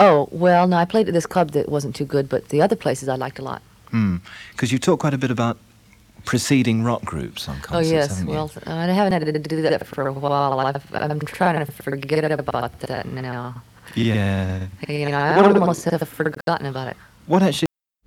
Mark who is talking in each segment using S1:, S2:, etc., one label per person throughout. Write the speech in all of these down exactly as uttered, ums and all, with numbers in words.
S1: Oh, well, no, I played at this club that wasn't too good, but the other places I liked a lot.
S2: Hmm. Because you talk quite a bit about preceding rock groups on concerts,
S1: Oh, yes.
S2: haven't you?
S1: Well, I haven't had to do that for a while. I've, I'm trying to forget about that now.
S2: Yeah.
S1: You know, I almost have forgotten about it.
S2: What actually...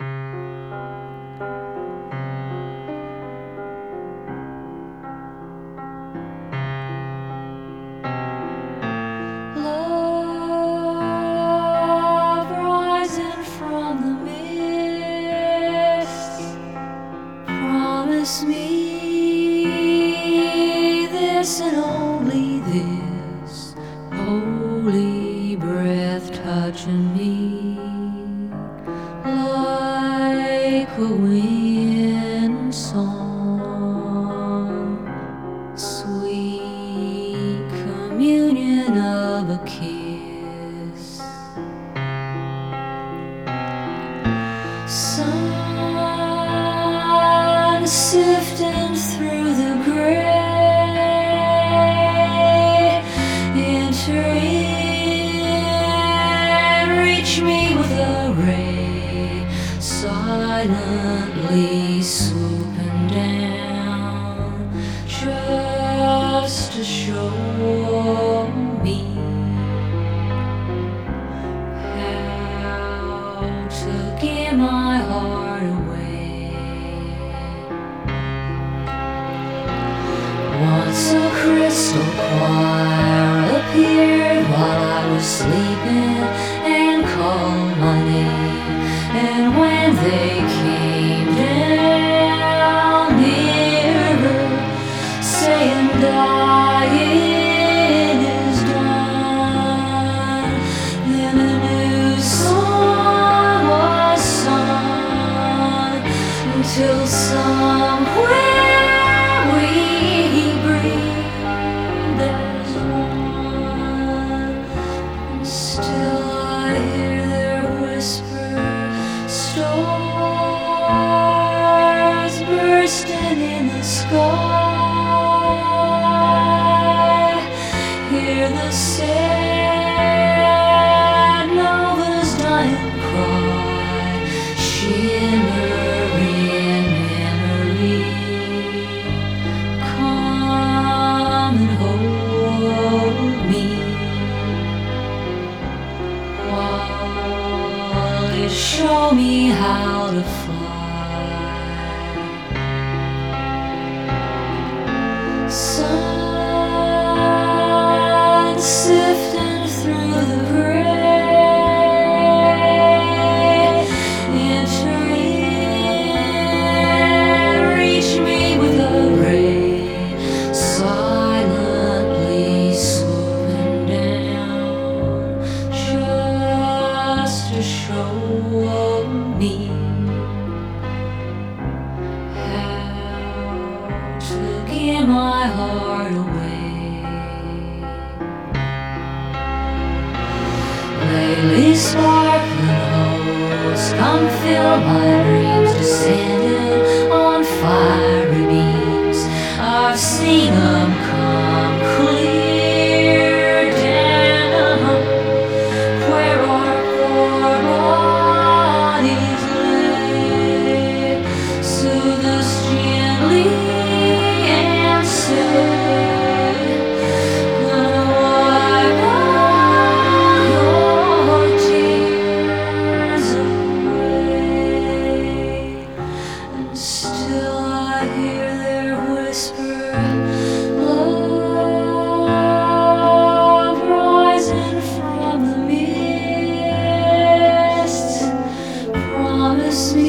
S3: Love rising from the mist, promise me this and only this, holy breath touching me like a wind song, sweet communion of a kiss. Sun sifting through the gray, enter in, reach me with a ray, silently swooping down, just to show me how to give my heart away. Once a crystal choir appeared while I was sleeping and called my name, and when they came down nearer, saying dying is done, then a new song was sung until somewhere we breathed as one. And still I hear their whisper, stars bursting in the sky. Hear the sad nova's dying cry, shimmering memory. Come and hold me while you show me how to fly. Sun sifting through the gray, enter in, reach me with a ray, silently swooping down, just to show me how to give my heart away. Lately sparkling holes come fill my dreams, descending on fiery beams. I've seen them come clear down where our poor bodies lay. Soothe us gently and say, gonna wipe all your tears away. And still I hear their whisper, love rising from the mist, promise me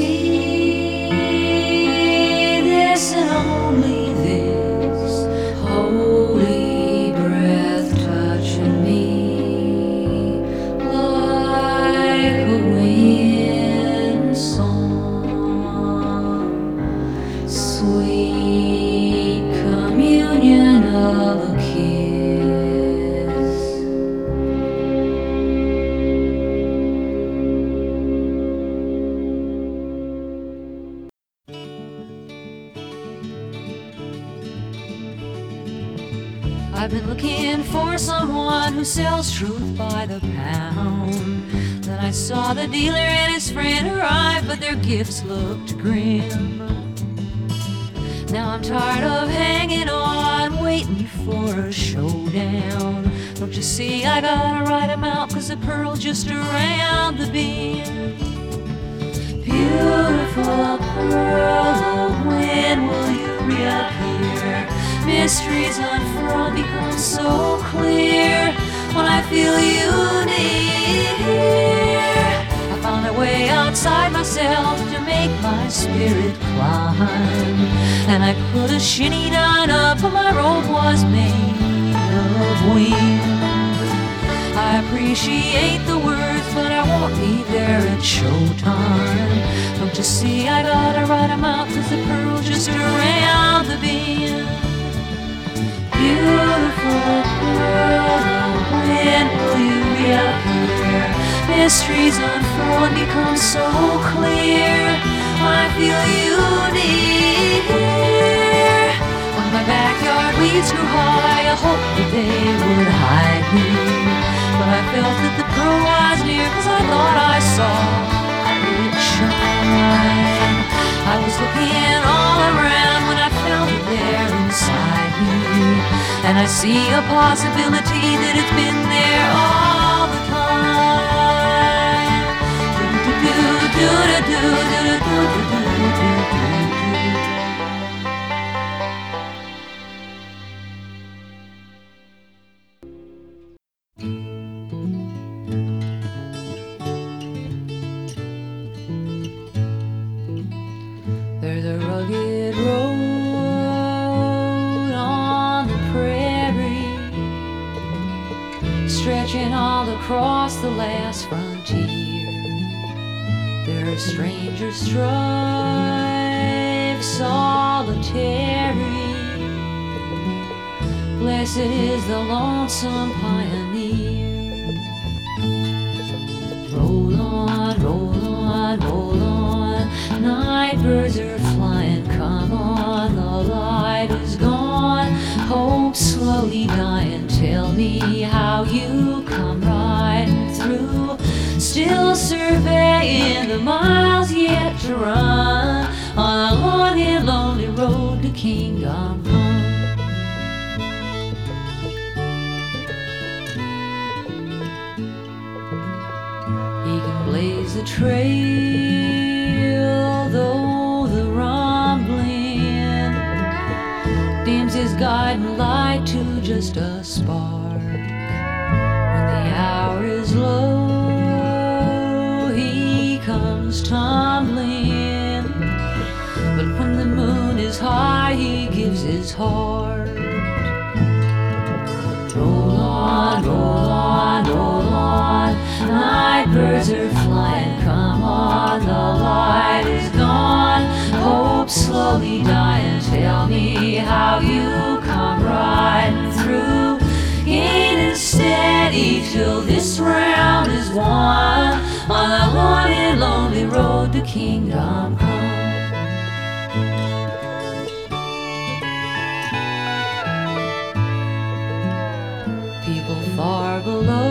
S3: this and only this, holy breath touching me like a wind song, sweet communion of a kiss. I've been looking for someone who sells truth by the pound, I saw the dealer and his friend arrive, but their gifts looked grim. Now I'm tired of hanging on, waiting for a showdown. Don't you see I gotta write 'em out, 'cause the pearl's just around the bend. Beautiful pearl, when will you reappear? Mysteries unfurled become so clear when I feel you near. I found a way outside myself to make my spirit climb, and I put a shinny down up, but my robe was made of wind. I appreciate the words, but I won't be there at showtime. Don't you see I gotta write 'em out, 'cause the pearl's just around the bend. Beautiful pearl, when will you reappear? Mysteries unfurl and become so clear when I feel you near. When my backyard weeds grew high, I hoped that they would hide me, but I felt that the pearl was near, 'cause I thought I saw it shine. I was looking all around when I found it there inside me, and I see a possibility that it's been there all the time. Do-do-do-do-do-do-do-do-do-do-do. There's a rugged road on the prairie, stretching all across the last frontier. There are strangers strive solitary. Blessed is the lonesome pioneer. Roll on, roll on, roll on. Night birds are flying, come on, the light is gone. Hope slowly dying, tell me how you come riding through. Still surveying the miles yet to run on a long and lonely road to Kingdom Come. He can blaze the trail, though the rumbling dims his guiding light to just a spark. When the hour is low, he comes tumbling, but when the moon is high, he gives his heart. Roll on, roll on, roll on. Night birds are flying, come on, the light is gone. Hope slowly dying, tell me how you come riding through. Gaining steady till this round is won on the long and lonely road to Kingdom Come. People far below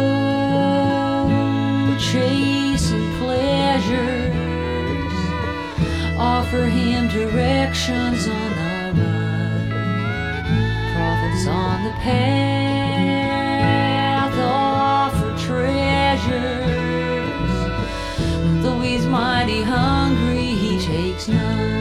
S3: chasing pleasures offer him directions on the run. Prophets on the path offer treasures. Though he's mighty hungry, he takes none.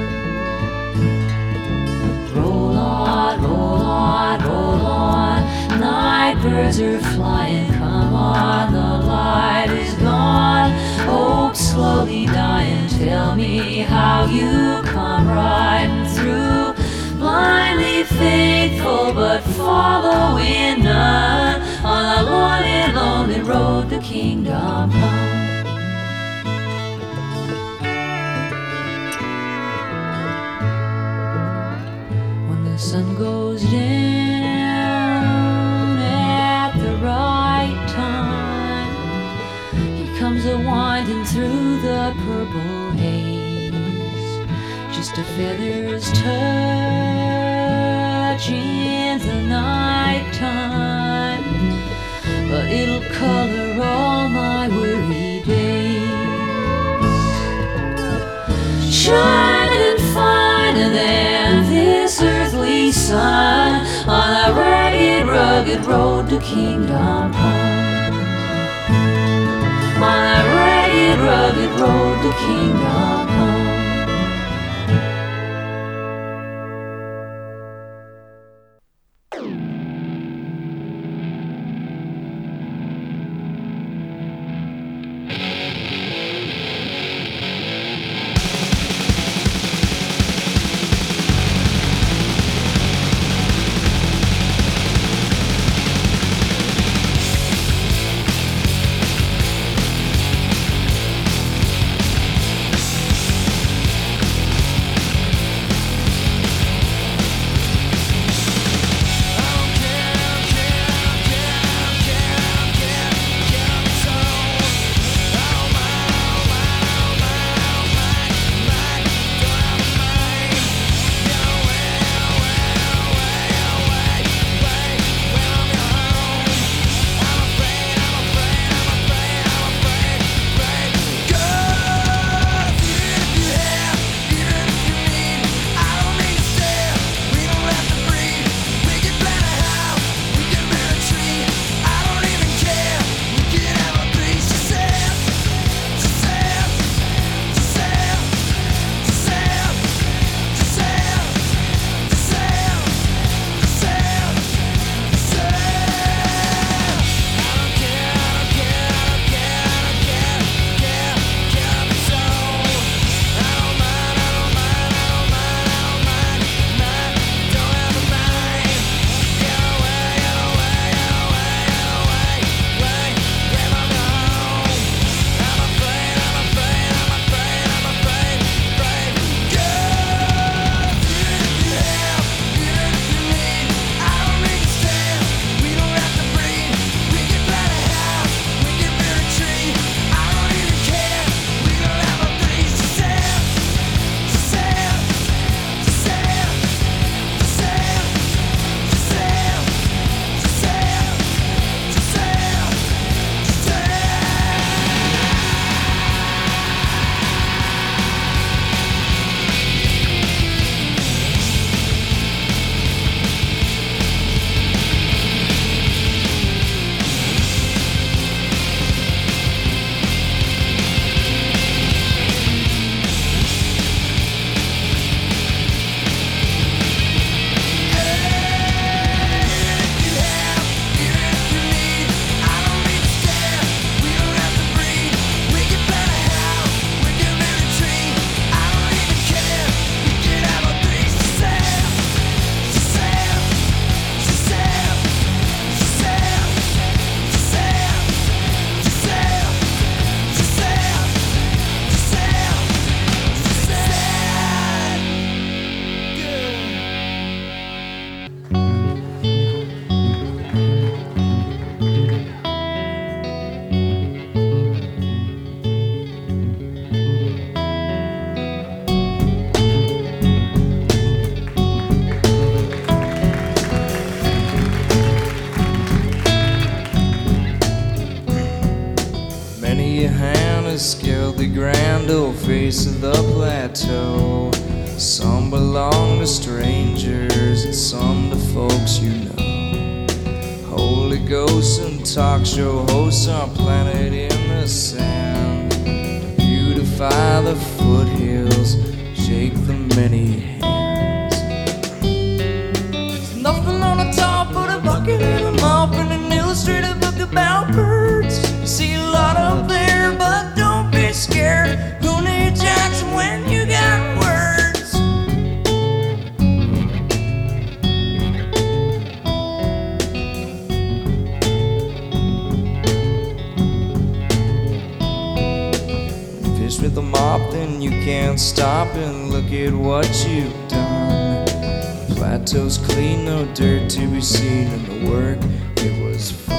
S3: Roll on, roll on, roll on. Night birds are flying, come on, the light is gone. Hope slowly dying, tell me how you come riding through. Blindly faithful, but following none on the long and lonely road to Kingdom Come. When the sun goes down at the right time, he comes a-winding through the purple haze. Just a feather's touch in the night time, but it'll color all my weary days. shining finer than this earthly sun on that ragged, rugged road to Kingdom Come. On that ragged, rugged road to Kingdom Come.
S4: Scaled the grand old face of the plateau. Some belong to strangers and some to folks you know. Holy ghosts and talk show hosts are planted in the sand. Beautify the foothills, shake the many hands. There's nothing on the top but a bucket and a mop and an illustrated book about birds. You see a lot up there, but don't be scared. Who needs Jackson when you got words? Fish with a mop, then you can't stop and look at what you've done. Plateau's clean, no dirt to be seen in the work. It was fun.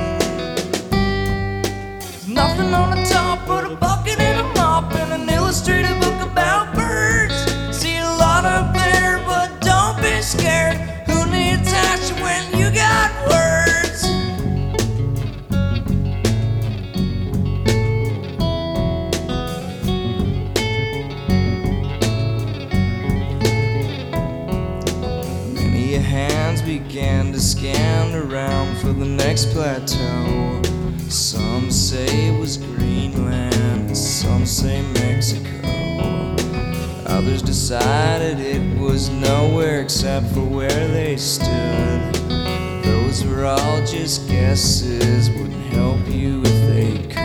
S4: There's nothing on the top but a bucket and a mop and an illustrated book about birds. See a lot up there, but don't be scared. Who needs action when you got words? next plateau. Some say it was Greenland, some say Mexico. Others decided it was nowhere except for where they stood. Those were all just guesses, wouldn't help you if they could.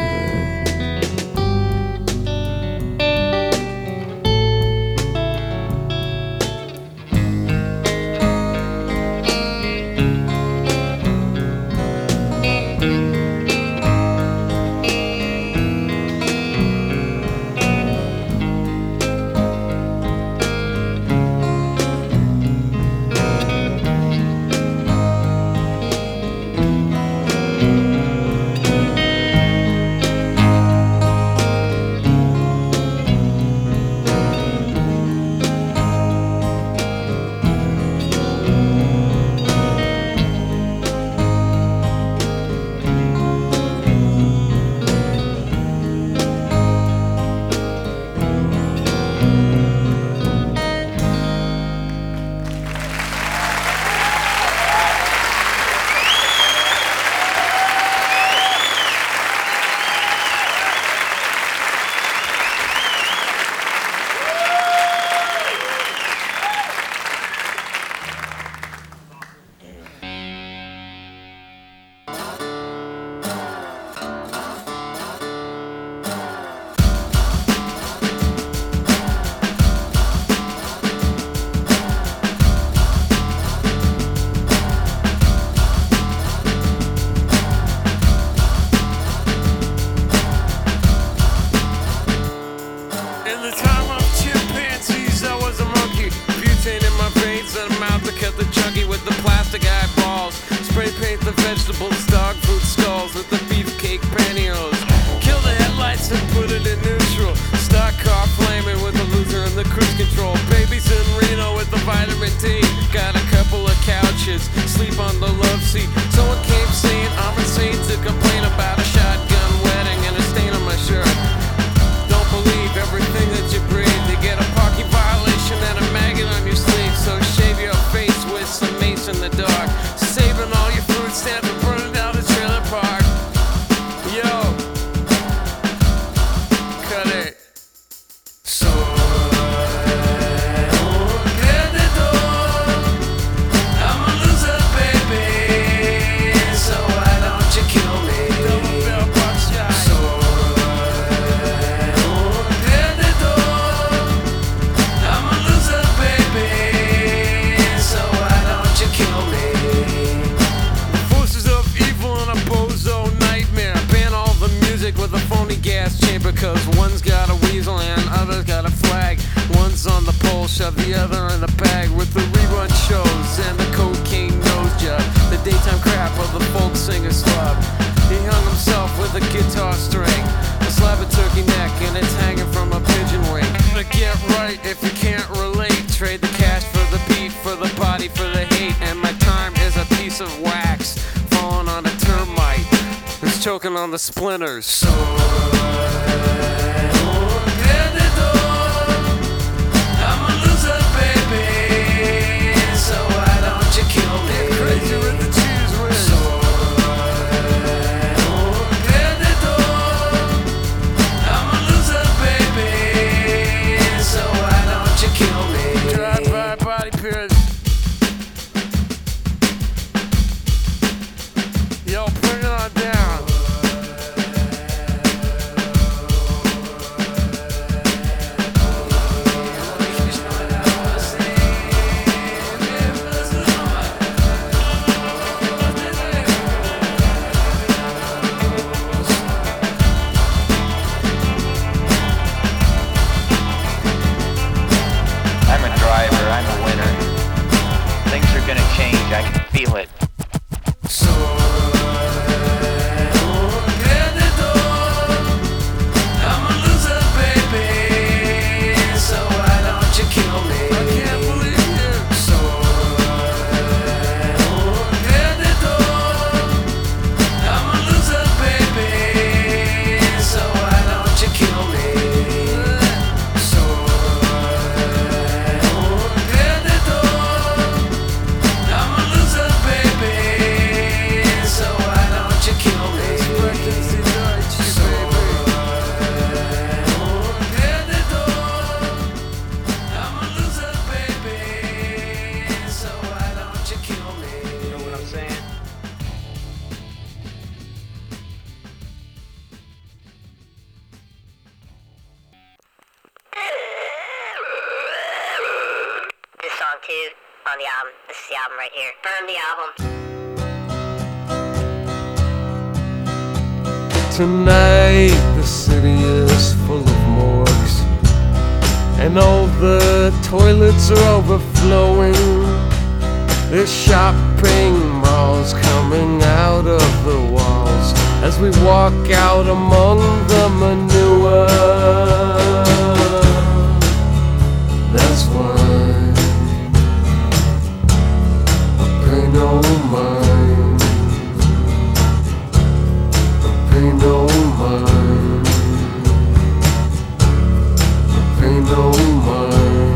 S5: Vegetables, dog food skulls with the beefcake pantyhose. Kill the headlights and put it in neutral. Stock car flaming with the loser and the cruise control. Babies in Reno with the vitamin D. Got a couple of couches, sleep on the love seat. Someone came saying I'm insane to complain about a shotgun wedding and a stain on my shirt. Don't believe everything that you breathe. You get a parking violation and a maggot on your sleeve. So shave your face with some mace in the dark. Saving all your food stamps and burning down the trailer park. Yo, cut it. Soy un perdedor. I'm a loser, baby. So why don't you kill me? Double bell buckshot. Soy un perdedor. I'm a loser, baby. So why don't you kill me? With a phony gas chamber, cause one's got a weasel and other's got a flag. One's on the pole, shove the other in the bag. With the rerun shows and the cocaine nose job, the daytime crap of the folk singer slub. He hung himself with a guitar string, a slab of turkey neck, and it's hanging from a pigeon wing. But get right if you can't relate. Trade the cash for the beat, for the body, for the hate. And my time is a piece of wax falling on a termite. It's choking on the splinters. Soy un perdedor. I'm a loser, baby. So why don't you kill me? Get crazy with the cheese whiz. Soy un perdedor. I'm a loser, baby. So why don't you kill me? Drive-by body pierce. Yo, bring it on down.
S6: on the album. This is the album right here. Burn the album.
S5: Tonight the city is full of morgues, and all the toilets are overflowing. There's shopping malls coming out of the walls as we walk out among the manure. That's why I pay no mind. I pay no mind. I pay no mind.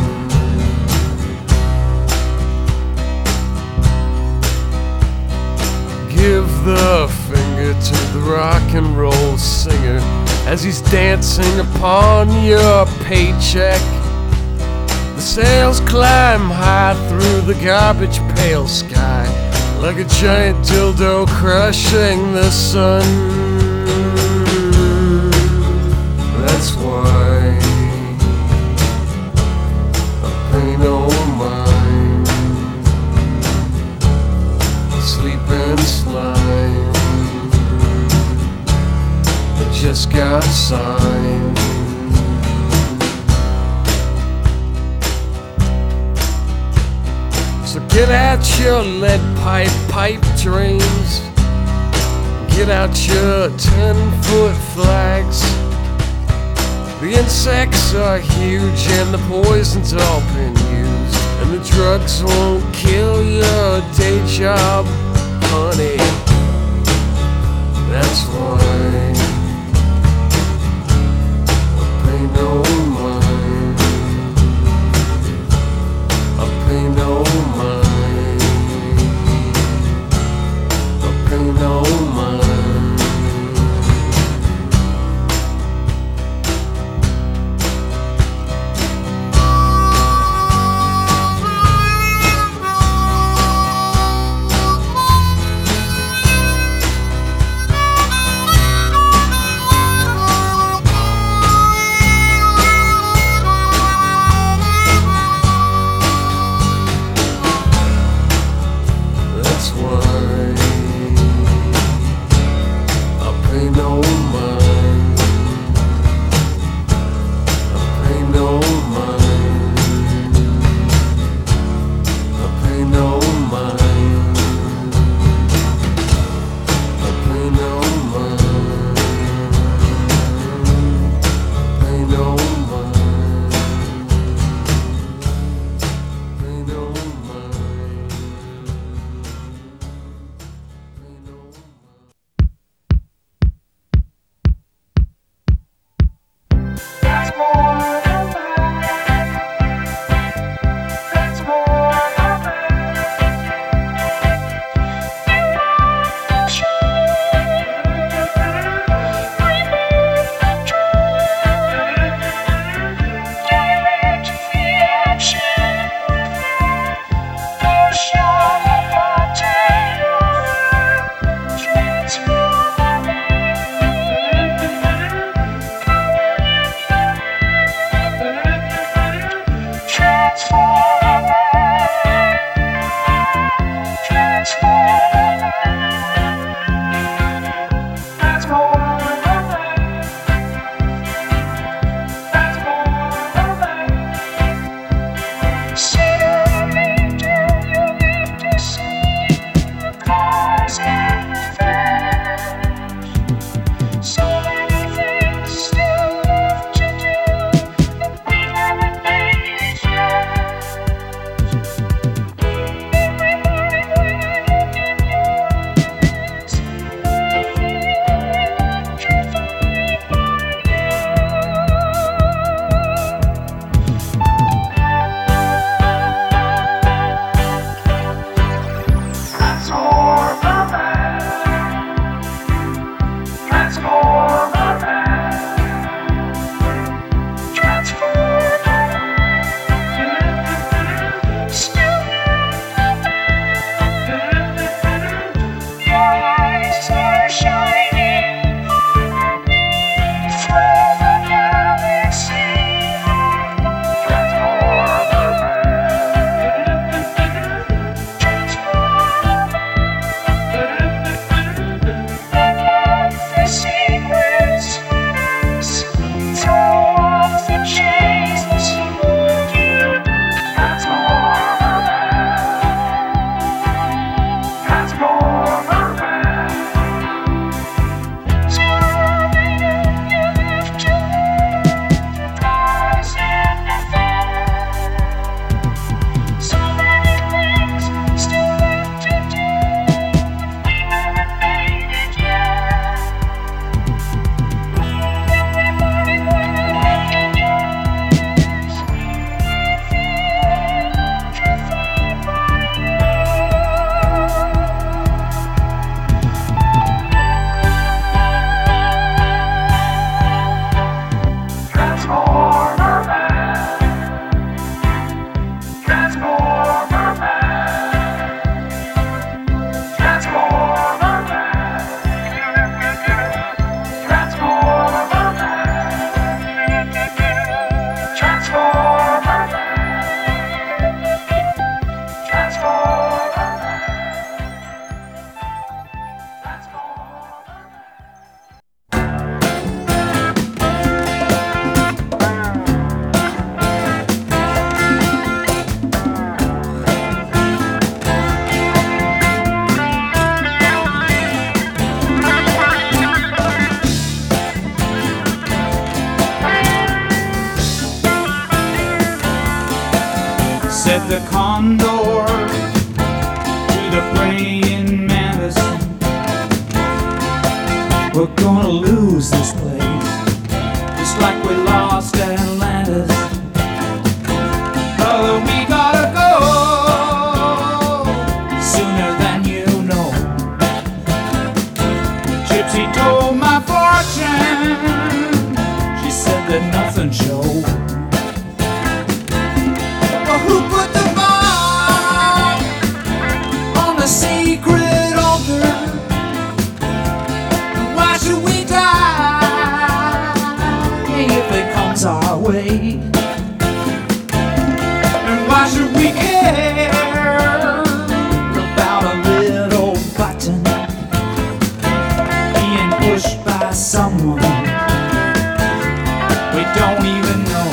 S5: Give the finger to the rock and roll singer as he's dancing upon your paycheck. The sails climb high through the garbage pail sky like a giant dildo crushing the sun. That's why I pay no mind. Sleep and slime, I just got signed. So get out your lead pipe pipe dreams, get out your ten-foot flags. The insects are huge and the poison's all been used, and the drugs won't kill your day job, honey. That's why I pay no mind. I pay no mind. I pay no mind.
S7: the condor to the praying mantis. We're gonna lose this place, just like we lost Atlantis. Brother, we gotta go sooner than you know. Gypsy told my fortune, she said that nothing showed. But who put the bomb on the secret altar? And why should we die if it comes our way? And why should we care about a little button being pushed by someone we don't even know?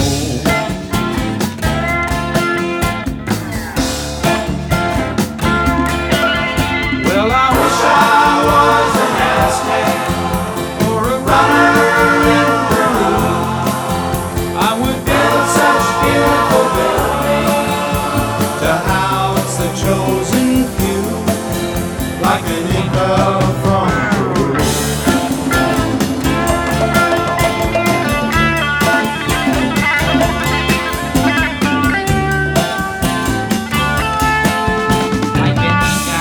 S7: Well, I wish I was an Aztec or a runner in Peru. I would build such beautiful buildings to house the chosen few, like an Inca from Peru. Like an Inca.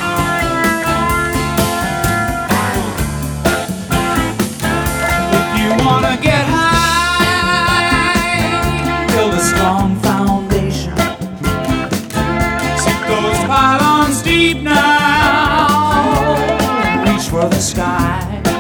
S7: If you wanna get high, build a strong foundation. Sink those pylons deep now, reach for the sky.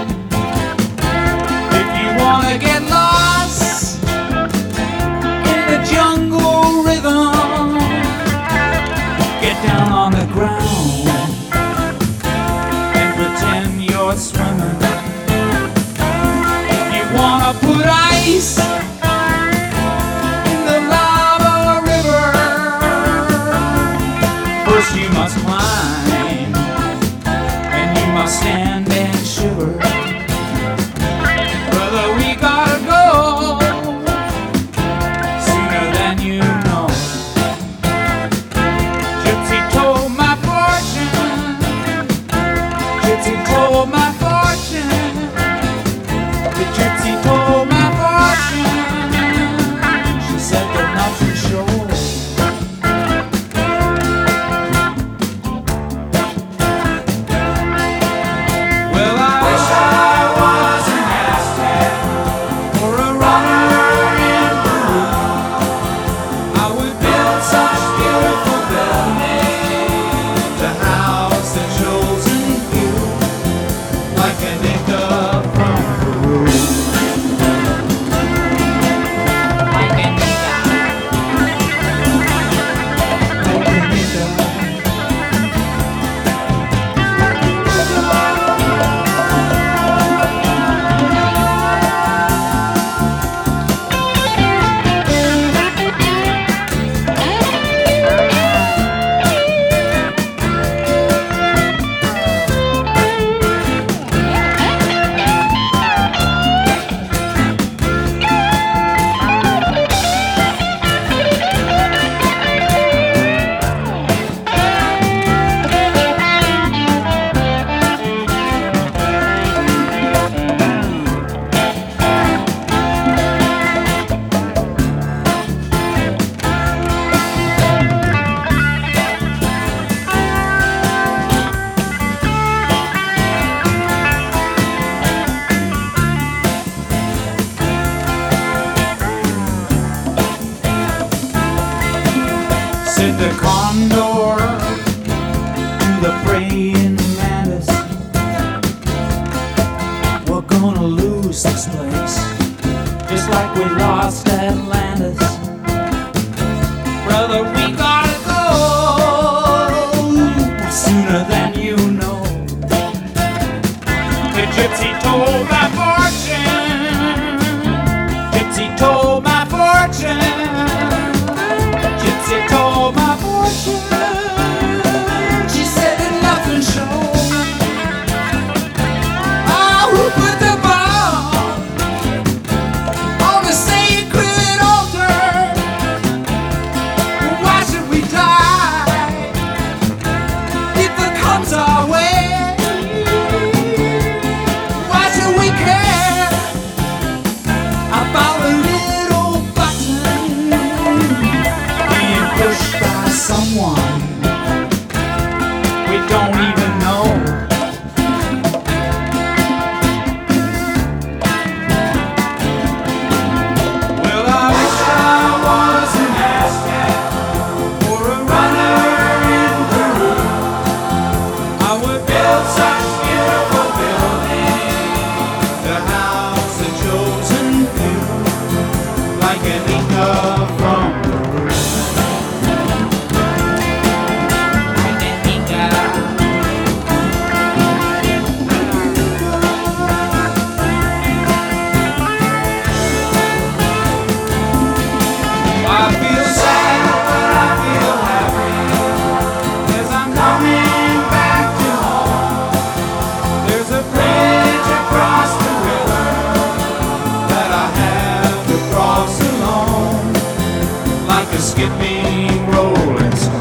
S7: If you wanna get lost in the jungle rhythm, get down on the ground and pretend you're swimming. If you wanna put ice in the lava river, first you must climb and you must stand and shiver. Brother, we gotta go sooner than you know. Gypsy told my fortune, Gypsy told my fortune, the gypsy told my fortune, she said that nothing showed. Well, I wish I was an Aztec or a runner in Peru. I would build such beautiful buildings to house the chosen few, like an Inca from Peru. Like an Inca. Like an Inca. Said the condor to the praying mantis, we're gonna lose this place, just like we lost Atlantis. Brother, we gotta go sooner than you know. The gypsy told my fortune, gypsy told my fortune, gypsy told my fortune, she said that nothing showed. Oh, who put the bomb on the sacred altar? Why should we die Kaminga from Peru. I feel sad, but I feel happy as I'm coming back to home. There's a bridge across the river that I have to cross alone, like a skipping rolling stone.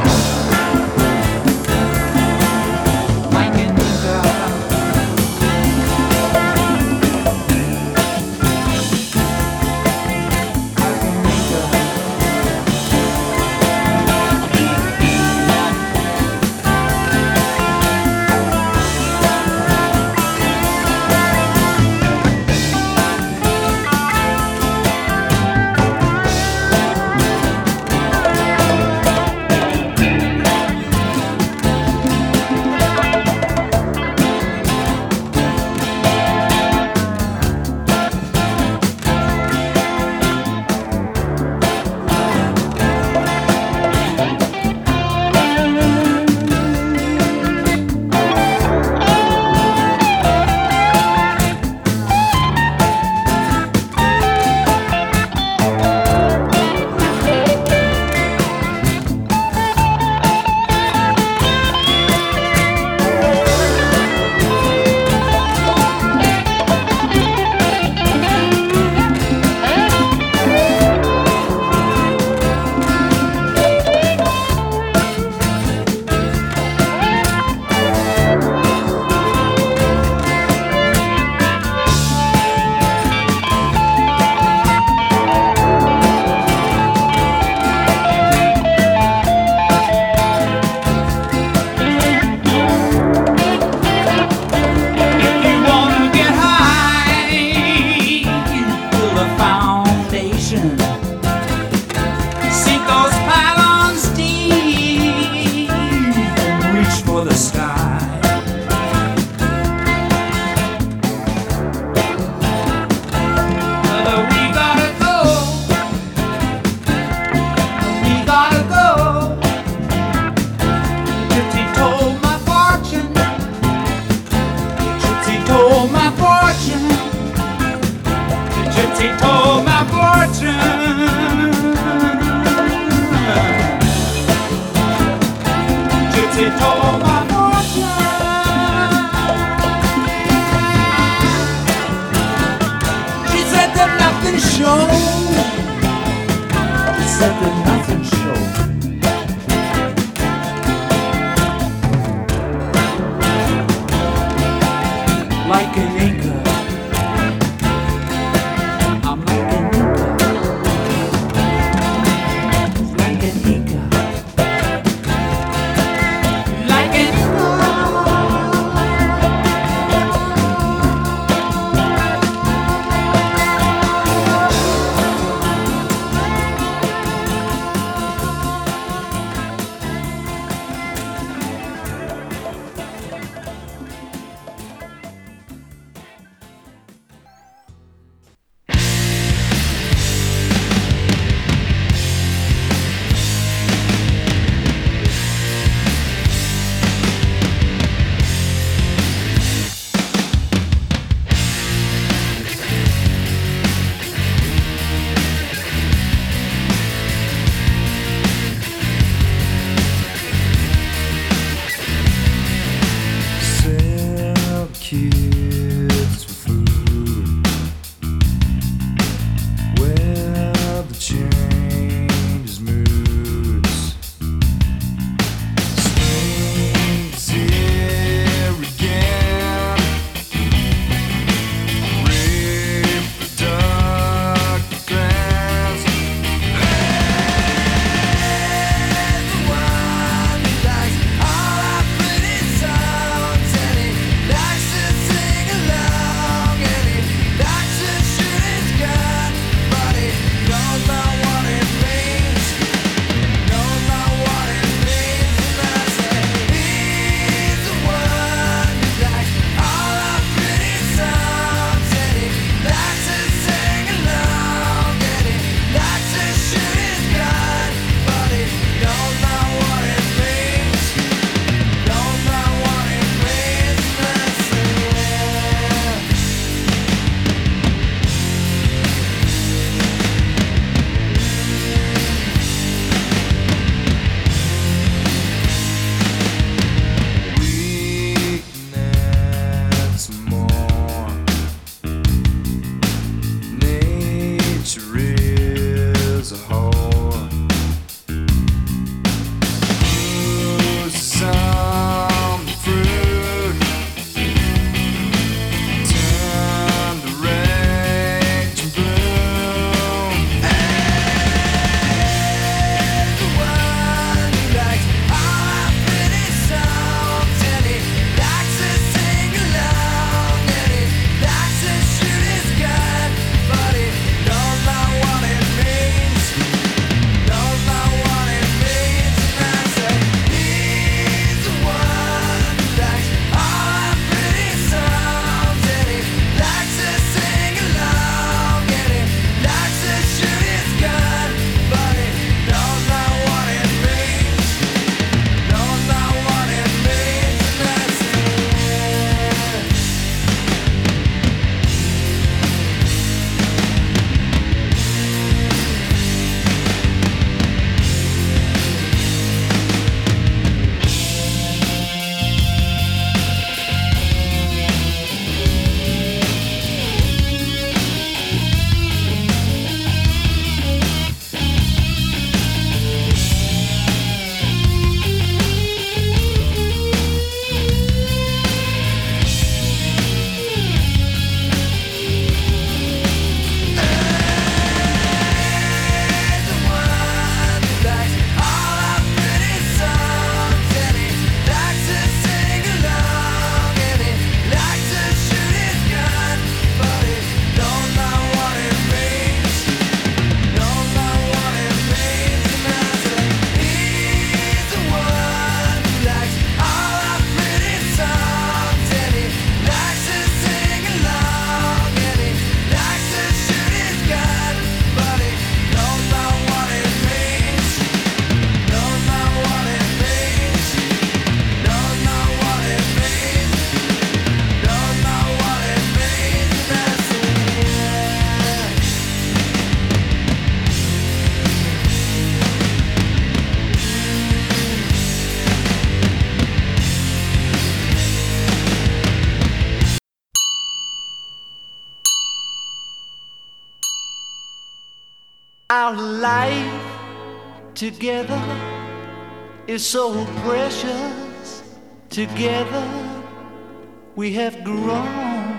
S7: Our life together is so precious. Together we have grown.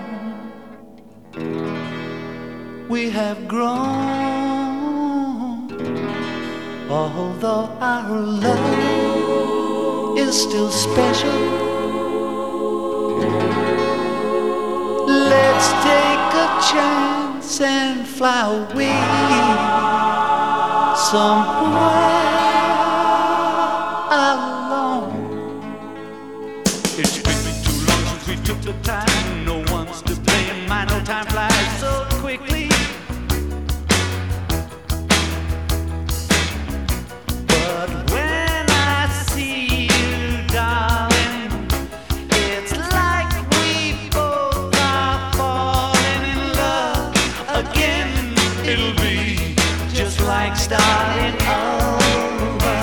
S7: We have grown. Although our love is still special, let's take a chance and fly away somewhere alone. It's been too long since we took the time. No one's to blame. My no time flies so quickly. But when I see you, darling, it's like we both are falling in love again. It'll be just like starting over.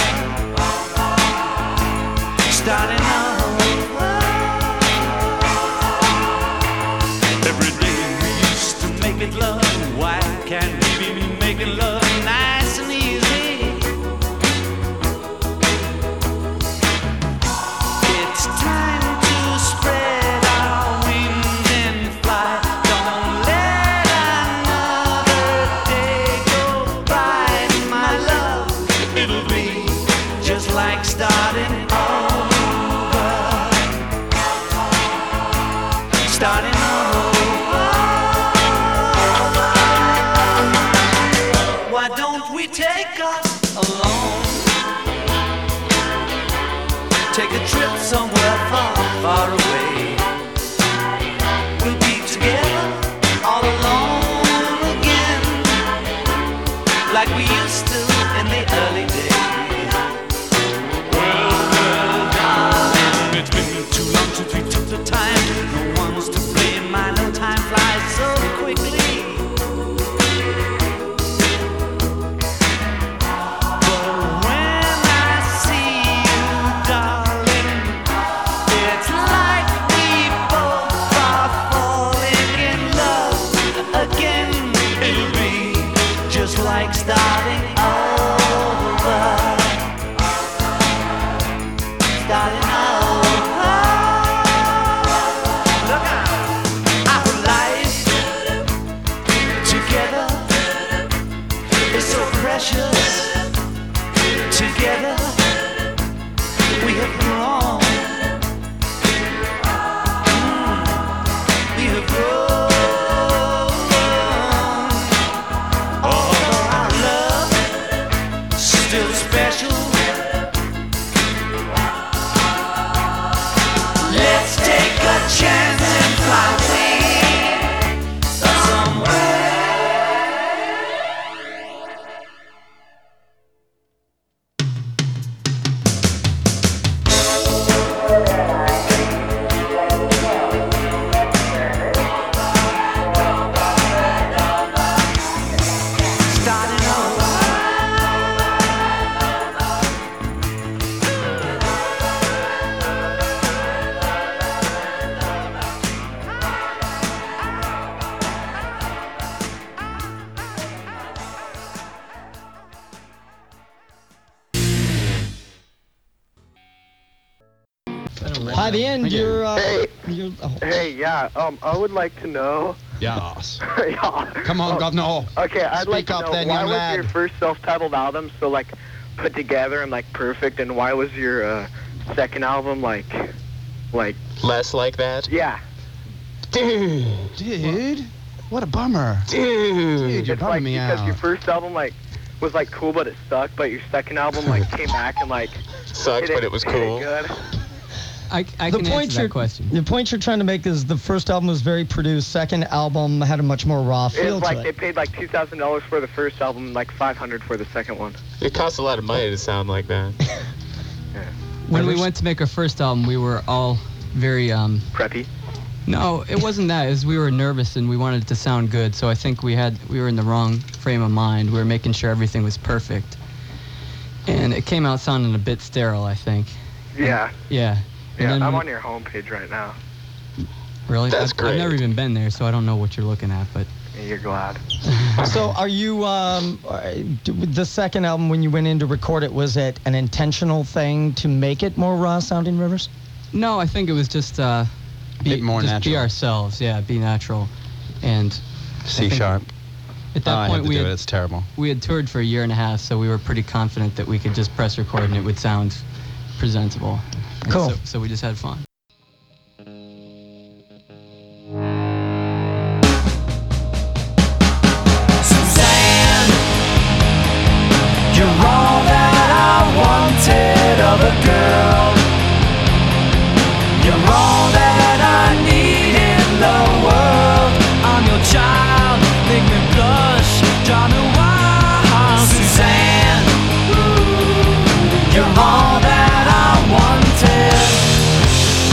S7: Starting over. Every day we used to make it love. Why can't we be making love nice and easy? It's time to spread our wings and fly. Don't let another day go by, my love. It'll be just like starting over. Starting over. Why don't we take us alone? Take a trip somewhere far, far away. We'll be together all alone again, like we used to in the early days. Well, well, darling, it's been too long since we took the time. No one's to blame. My no time flies so quickly. But when I see you, darling, it's like we both are falling in love again. It'll be just like starting over. Starting over. Look out. Our life together is so precious. Together we have grown. Mm, we have grown. Although our love is still special, let's take a chance and fly away somewhere. Starting over.
S8: Hi, the end. You're, uh,
S9: Hey.
S8: you're, oh.
S9: Hey, yeah, um, I would like to know.
S10: Yes.
S9: Yeah.
S10: Come on,
S9: Oh,
S10: Governor.
S9: Okay, I'd like
S10: Speak
S9: to
S10: up
S9: know
S10: then,
S9: why
S10: young
S9: was
S10: lad.
S9: your first self-titled album so like put together and like perfect, and why was your uh, second album like, like
S11: Less like that?
S9: yeah,
S10: Dude. Dude. What a bummer.
S11: Dude.
S10: Dude, you're
S9: it's
S10: bumming
S9: like
S10: me
S9: because
S10: out.
S9: your first album like was like cool but it sucked, but your second album like came back and like
S11: Sucked,
S9: hit
S11: but it was
S9: hit
S11: cool.
S9: good.
S12: I, I
S8: The
S12: can
S8: point
S12: answer
S8: you're,
S12: that question.
S8: the point you're trying to make is the first album was very produced. Second album had a much more raw feel
S9: It's like
S8: to
S9: they
S8: it.
S9: paid like two thousand dollars for the first album, and like five hundred for the second one.
S11: It costs a lot of money to sound like that.
S12: When we
S8: wish-
S12: went to make our first album, we were all very um
S9: Preppy.
S12: no, it wasn't that. It was we were nervous and we wanted it to sound good. So I think we had we were in the wrong frame of mind. We were making sure everything was perfect, and it came out sounding a bit sterile, I think.
S9: Yeah.
S12: Yeah. And
S9: Yeah,
S12: then
S9: I'm
S12: we-
S9: on your homepage right now.
S12: Really?
S11: That's
S12: I've, I've never
S11: great.
S12: even been there, so I don't know what you're looking at. But
S9: you're glad.
S8: So are you, um, uh, d- the second album, when you went in to record it, was it an intentional thing to make it more raw sounding, Rivers?
S12: No, I think it was just uh, be,
S10: Bit more
S12: just be
S10: natural.
S12: ourselves. Yeah, be natural. And I
S10: C
S12: think
S10: sharp.
S12: At that
S10: Oh, I
S12: point,
S10: had to
S12: we
S10: do
S12: had,
S10: it. It's terrible.
S12: we had toured for a year and a half, so we were pretty confident that we could just press record and it would sound presentable. And
S8: Cool.
S12: So, so we just had fun.
S7: Suzanne, you're all that I wanted of a girl. You're all that I need in the world. I'm your child, make me blush, drive me wild. Suzanne, you're all that I wanted.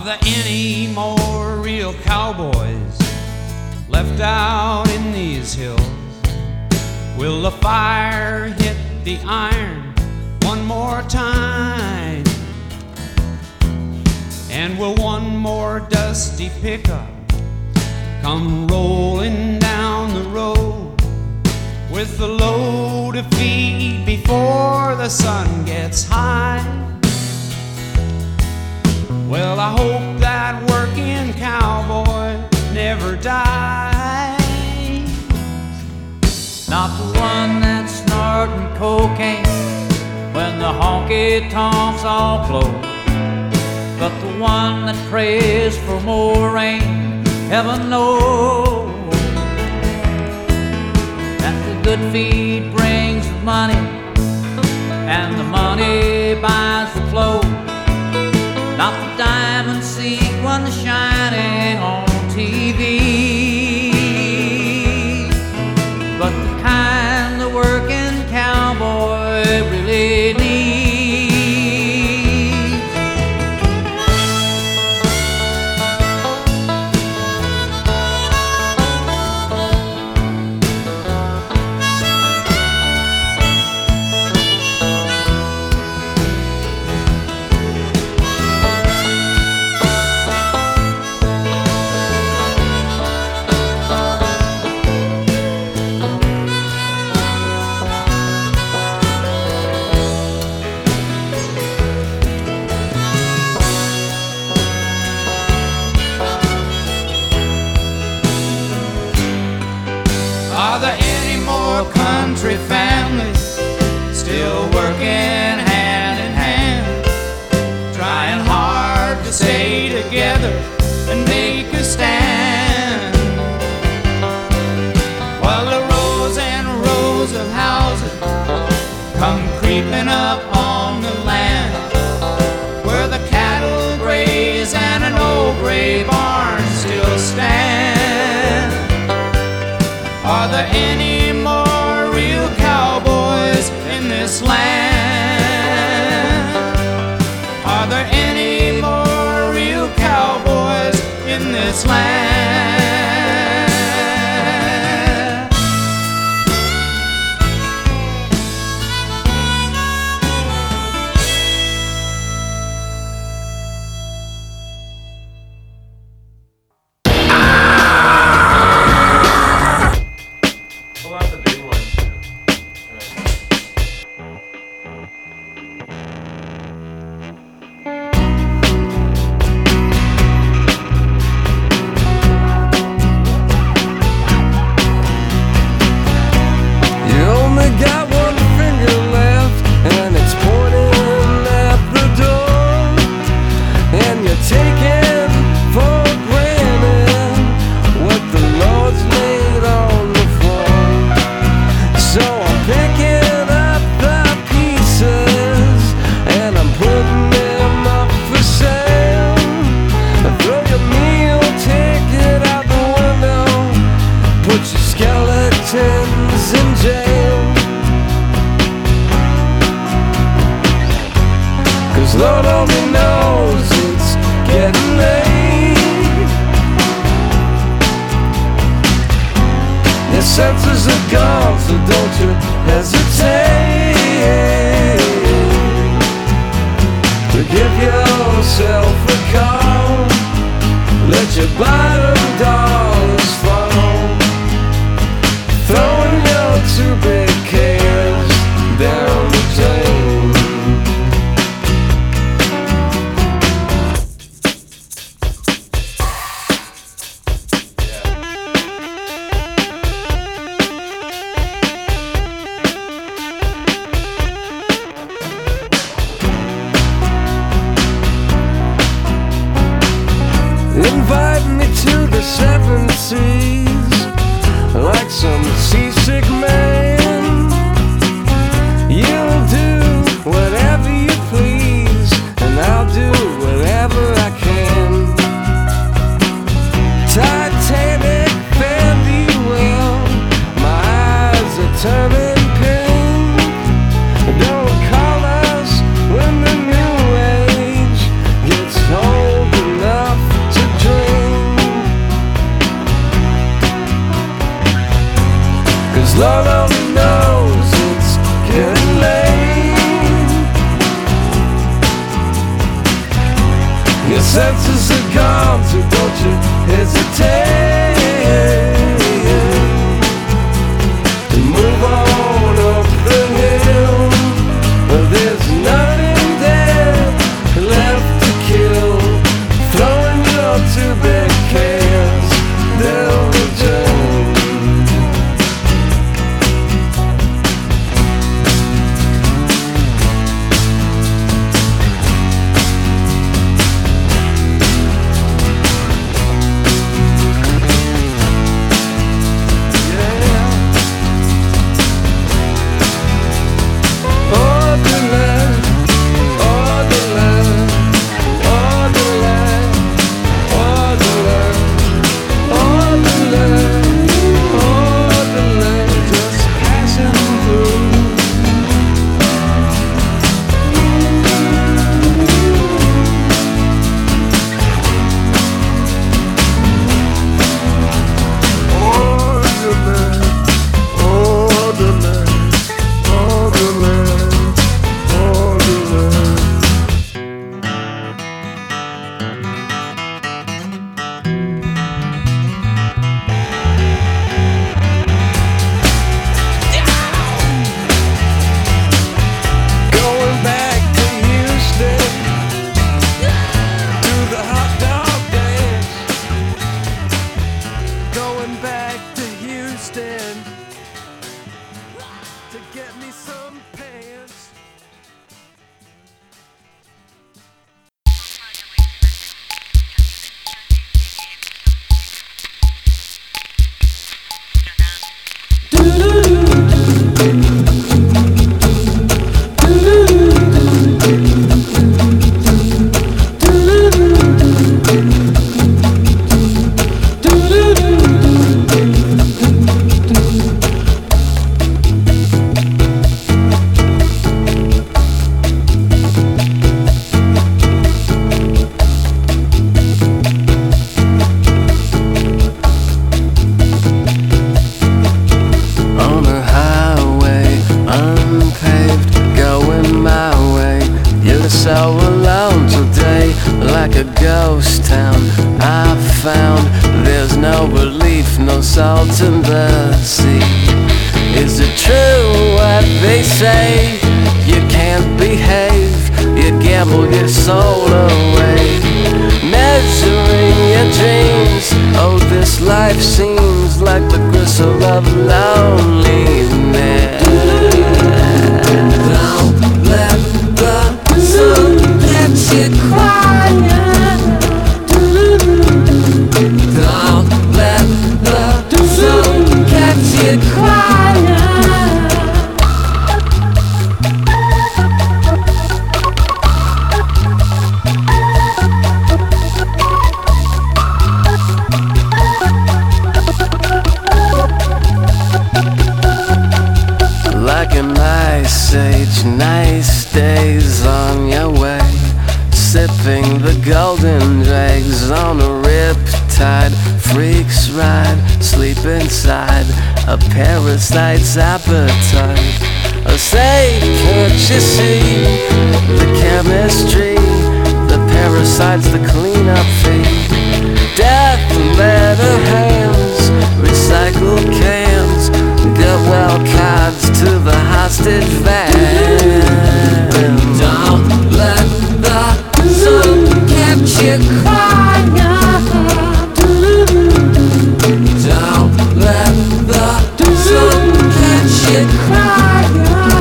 S7: there any more real cowboys left out in these hills? Will the fire hit the iron one more time? And will one more dusty pickup come rolling down the road with the load of feed before the sun gets high? Well, I hope that working cowboy never dies.
S13: Not the one that's snorting cocaine when the honky-tonks all close, but the one that prays for more rain, heaven knows. That the good feed brings the money, and the money buys the clothes. Not the diamond sequin shining on T V, but the kind the working cowboy really needs.
S7: Are there any more country families still working hand in hand, trying hard to stay together and make a stand? While the rows and rows of houses come creeping up on the land where the cattle graze and an old gray barn still stands. Are there any more real cowboys in this land? Are there any more real cowboys in this land?
S14: Lord only knows it's getting late. Your senses are gone, so don't you hesitate to give yourself a call. Let your bottom dollars fall, throwing your two big cares down the drain. senses are gone, so don't you hesitate to move on up the hill. There's nothing there left to kill. Throwing your two big cans down the drain. Parasite's appetite. I say, can't you see the chemistry? The parasite's the cleanup fee. Death and leather hands, recycled cans, goodwill cards to the hostage van. Don't let the sun catch you crying. Don't let the sun catch you crying.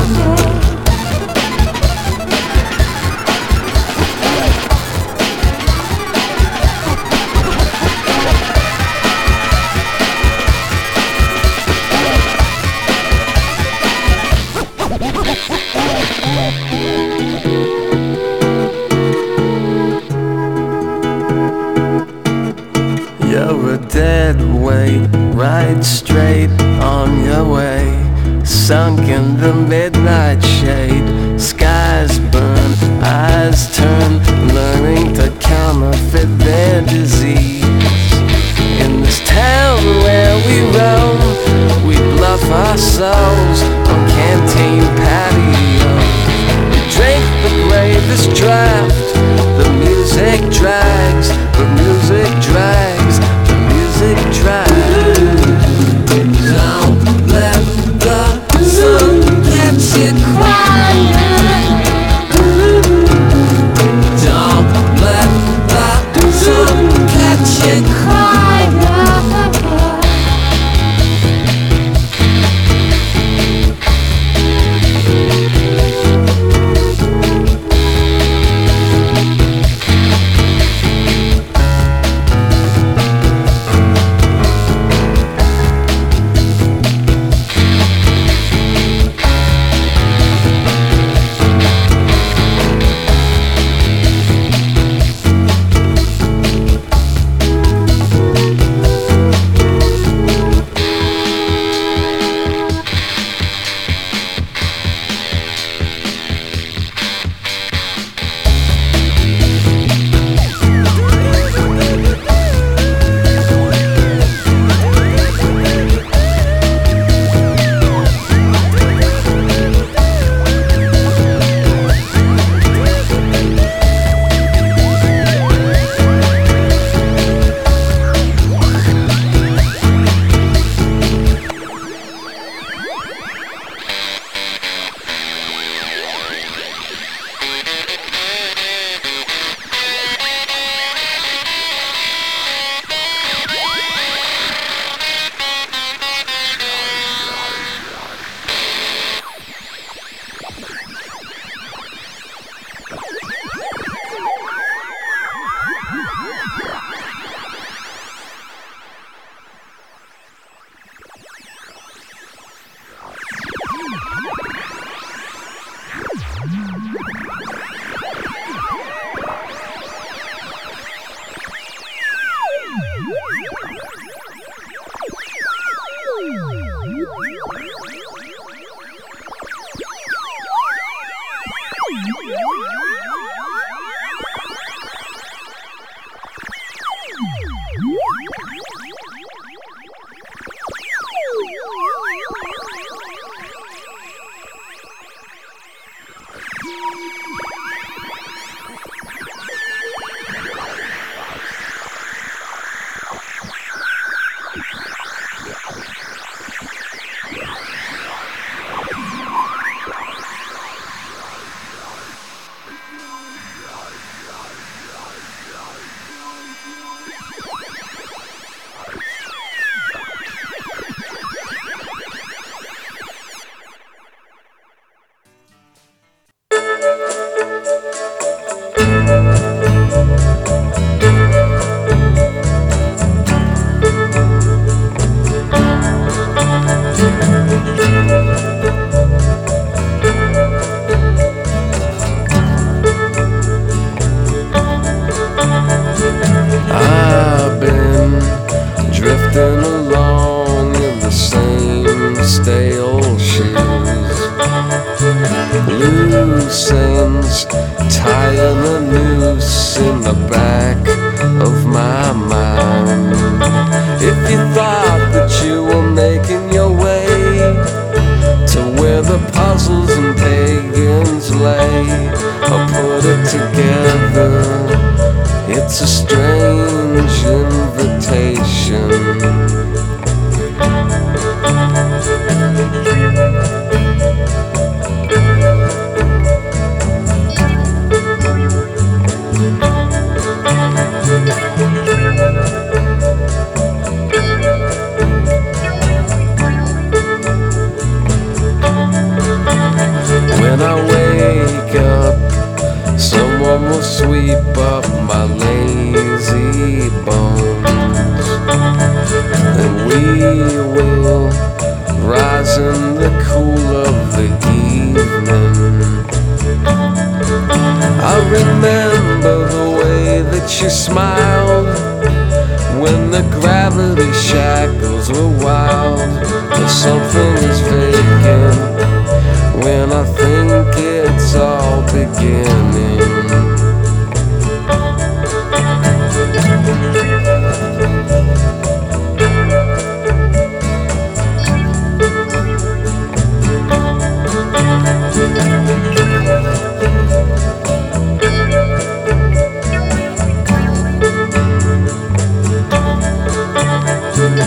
S14: You're a dead weight, right straight on your way, sunk in the midnight shade. Skies burn, eyes turn, learning to counterfeit their disease. In this town where we roam, we bluff our souls on canteen patios. We drink the bravest draft, the music drags
S3: crying. Don't let the sun catch you crying.
S14: I've been drifting along in the same stale shoes, loose ends tying a noose in the back of my mind. If you thought that you were making your way to where the puzzles and pagans lay, or put it together, it's a strange invitation. When I wake up, someone will sweep up my lazy bones, and we will rise in the cool of the evening. I remember the way that you smiled when the gravity shackles were wild. But something is vacant when I think it's all beginning.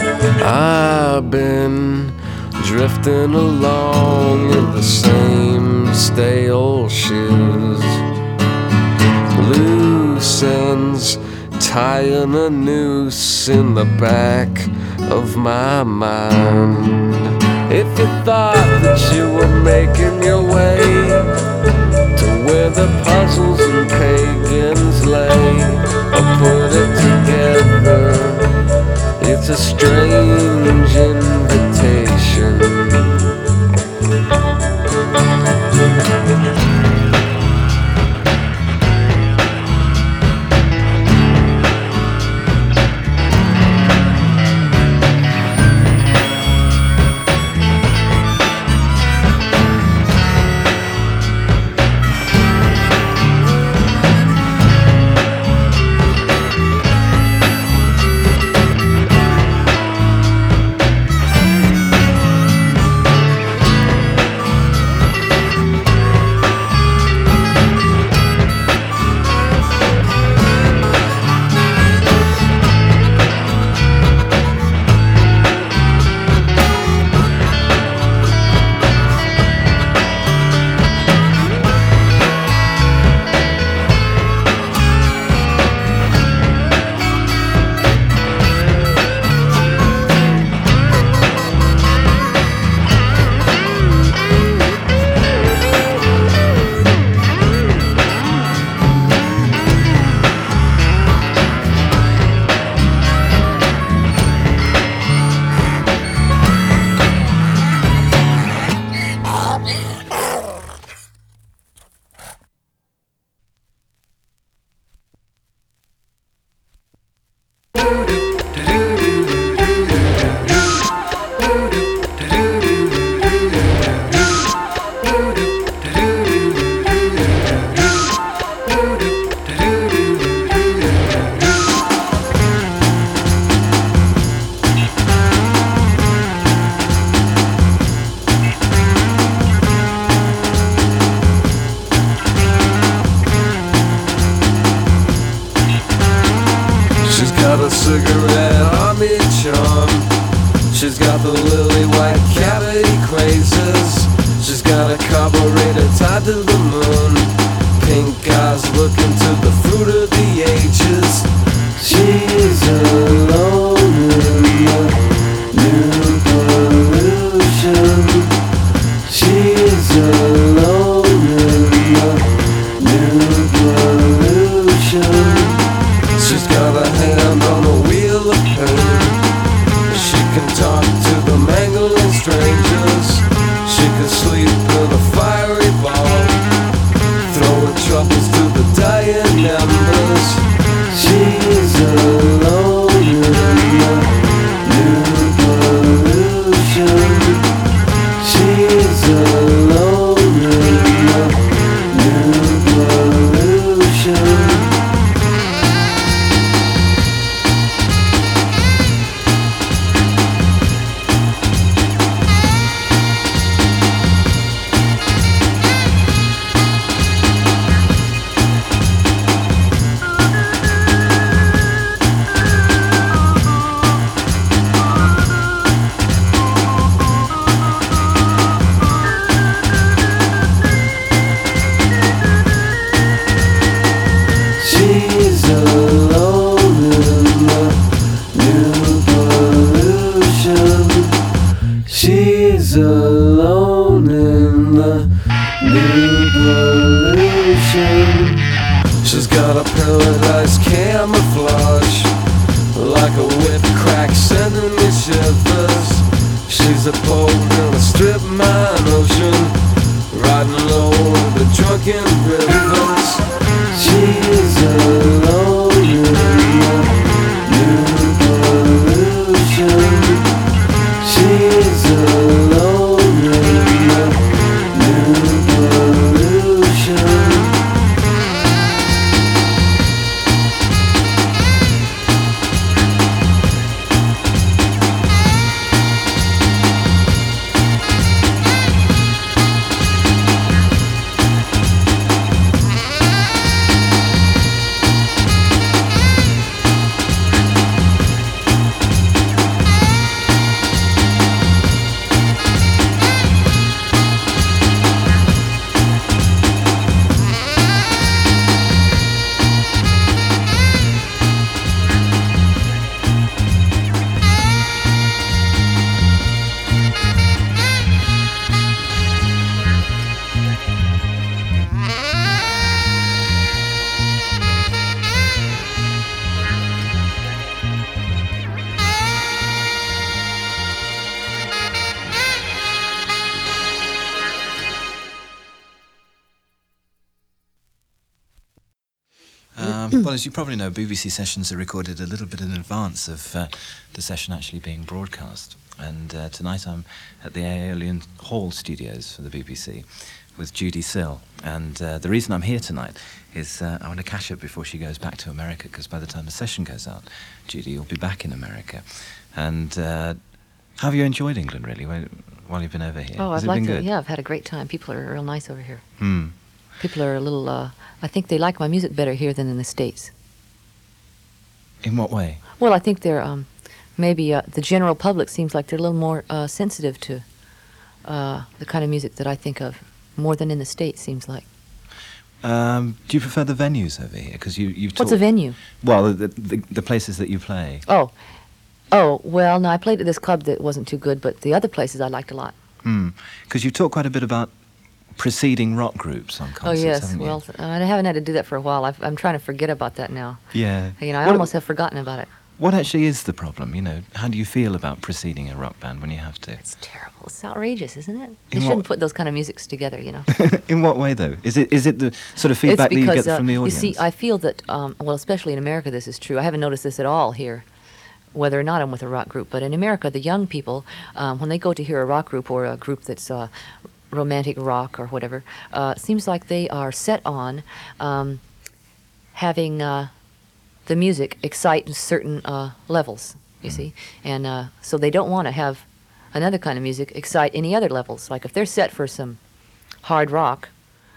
S14: I've been drifting along in the same
S15: stale shoes. Loose ends tying a noose in the back of my mind. If you thought that you were making your way to where the puzzles and pagans lay, or put it together, it's a strange invitation. Cigarette on each arm. She's got the lily white cavity crazes. She's got a carburetor tied to the moon. Pink eyes looking to the fruit of the ages. She's alone in the new pollution. She's alone in the new pollution. She's got a hand on the wheel of pain. She can talk to the mangling strangers. She can sleep in a fiery ball, throwing troubles to the dying embers. She's alone in the new pollution. She's alone in the new pollution. She's alone in the new pollution. She's alone in the new pollution. She's got a paradise camouflage, like a whipped crack sending me shivers. She's a boat in a strip mine ocean, riding low in the drunken rivers. She's alone in the new pollution. She's alone in the new pollution.
S2: Um, well, as you probably know, B B C sessions are recorded a little bit in advance of uh, the session actually being broadcast. And uh, tonight I'm at the Aeolian Hall studios for the B B C with Judy Sill. And uh, the reason I'm here tonight is uh, I want to catch her before she goes back to America, because by the time the session goes out, Judy will be back in America. And uh, how have you enjoyed England, really, while, while you've been over here?
S1: Oh,
S2: Has
S1: I've
S2: it
S1: liked
S2: been
S1: it.
S2: good?
S1: Yeah, I've had a great time. People are real nice over here.
S2: Hmm.
S1: People are a little, uh, I think they like my music better here than in the States.
S2: In what way?
S1: Well, I think they're, um, maybe uh, the general public seems like they're a little more uh, sensitive to uh, the kind of music that I think of, more than in the States, seems like.
S2: Um, do you prefer the venues over here? Because you, you've
S1: What's a
S2: talked-
S1: venue?
S2: Well, the, the, the places that you play.
S1: Oh, oh, well, no, I played at this club that wasn't too good, but the other places I liked a lot.
S2: Because you talk quite a bit about preceding rock groups on
S1: Oh,
S2: concerts,
S1: yes,
S2: haven't you?
S1: well, I haven't had to do that for a while. I've, I'm trying to forget about that now.
S2: Yeah.
S1: You know, I
S2: What-
S1: almost have forgotten about it.
S2: What actually is the problem? You know, how do you feel about preceding a rock band when you have to?
S1: It's terrible. It's outrageous, isn't it? They
S2: In
S1: shouldn't
S2: what-
S1: put those kind of musics together, you know.
S2: In what way, though? Is it is it the sort of feedback
S1: it's because,
S2: that you get
S1: uh,
S2: from the audience?
S1: You see, I feel that, um, well, especially in America, this is true. I haven't noticed this at all here, whether or not I'm with a rock group. But in America, the young people, um, when they go to hear a rock group or a group that's uh, romantic rock or whatever, uh, it seems like they are set on um, having uh, the music excite certain uh, levels, you see. And uh, so they don't want to have another kind of music excite any other levels. Like if they're set for some hard rock,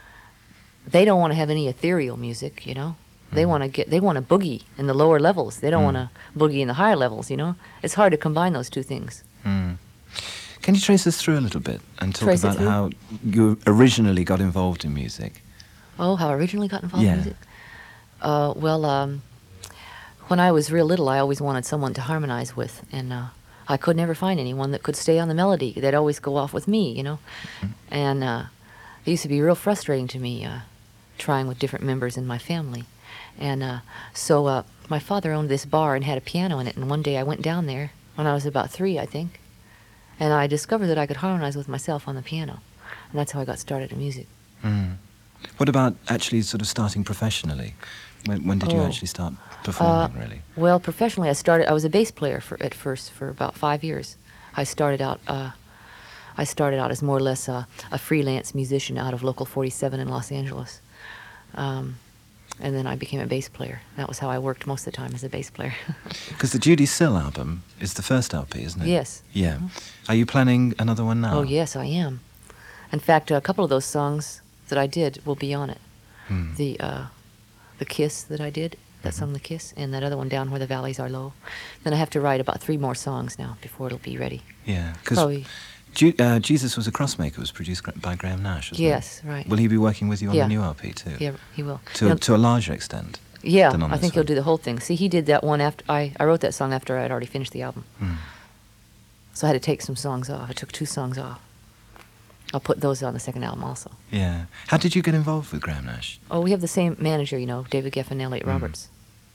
S1: they don't want to have any ethereal music, you know. They want to get, they want to boogie in the lower levels. They don't want to boogie in the higher levels, you know. It's hard to combine those two things.
S2: Mm. Can you trace us through a little bit and talk
S1: Trace it
S2: about
S1: through?
S2: how you originally got involved in music?
S1: Oh, how I originally got involved
S2: Yeah.
S1: in music? Uh, well, um, when I was real little, I always wanted someone to harmonize with, and uh, I could never find anyone that could stay on the melody. They'd always go off with me, you know. And uh, it used to be real frustrating to me, uh, trying with different members in my family. And uh, so uh, my father owned this bar and had a piano in it, and one day I went down there when I was about three, I think, and I discovered that I could harmonize with myself on the piano, and that's how I got started in music.
S2: Mm. What about actually sort of starting professionally? When, when did you
S1: Oh.
S2: actually start performing,
S1: Uh,
S2: really?
S1: Well, professionally, I started. I was a bass player for at first for about five years. I started out. Uh, I started out as more or less a, a freelance musician out of Local forty-seven in Los Angeles, um, and then I became a bass player. That was how I worked most of the time, as a bass player.
S2: Because the Judy Sill album is the first L P, isn't it?
S1: Yes.
S2: Yeah. Are you planning another one now?
S1: Oh yes, I am. In fact, a couple of those songs that I did will be on it.
S2: Hmm.
S1: The uh, the Kiss that I did, that song, The Kiss, and that other one, Down Where the Valleys Are Low. Then I have to write about three more songs now before it'll be ready.
S2: Yeah. Because
S1: Probably.
S2: Ju- uh, Jesus Was a Crossmaker was produced gra- by Graham Nash, wasn't
S1: Yes,
S2: it?
S1: right.
S2: Will he be working with you on
S1: Yeah.
S2: the new L P too?
S1: Yeah, he will.
S2: To,
S1: You know-
S2: to a larger extent.
S1: Yeah,
S2: than on
S1: I
S2: this
S1: think
S2: one.
S1: he'll do the whole thing. See, he did that one after I, I wrote that song after I'd already finished the album.
S2: Hmm.
S1: So I had to take some songs off. I took two songs off. I'll put those on the second album also.
S2: Yeah. How did you get involved with Graham Nash?
S1: Oh, we have the same manager, you know, David Geffen and Elliot Roberts.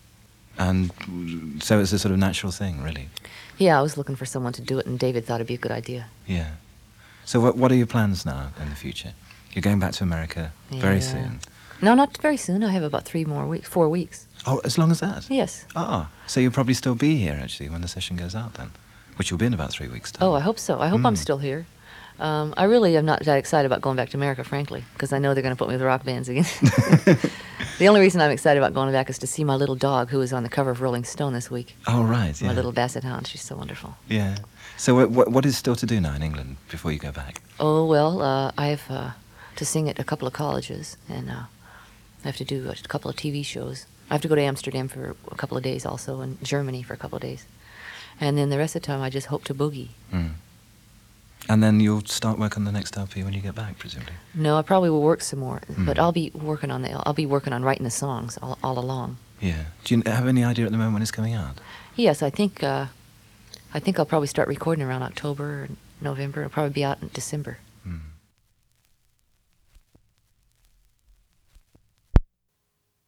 S2: And mm, so it's a sort of natural thing, really.
S1: Yeah, I was looking for someone to do it, and David thought it'd be a good idea.
S2: Yeah. So what what are your plans now in the future? You're going back to America very
S1: Yeah.
S2: soon.
S1: No, not very soon. I have about three more weeks, four weeks.
S2: Oh, as long as that?
S1: Yes.
S2: Ah, so you'll probably still be here, actually, when the session goes out then, which will be in about three weeks' time.
S1: Oh, I hope so. I hope I'm
S2: Mm.
S1: still here. Um, I really am not that excited about going back to America, frankly, because I know they're going to put me with rock bands again. The only reason I'm excited about going back is to see my little dog, who is on the cover of Rolling Stone this week.
S2: Oh, right,
S1: My
S2: yeah.
S1: little basset hound. She's so wonderful.
S2: Yeah. So what, what, what is still to do now in England before you go back?
S1: Oh, well, uh, I have uh, to sing at a couple of colleges, and uh, I have to do a couple of T V shows. I have to go to Amsterdam for a couple of days also, and Germany for a couple of days. And then the rest of the time, I just hope to boogie.
S2: Mm. And then you'll start work on the next L P when you get back, presumably.
S1: No, I probably will work some more,
S2: Mm.
S1: but I'll be working on the. I'll be working on writing the songs all, all along.
S2: Yeah. Do you have any idea at the moment when it's coming out?
S1: Yes, I think. Uh, I think I'll probably start recording around October or November. It'll probably be out in December.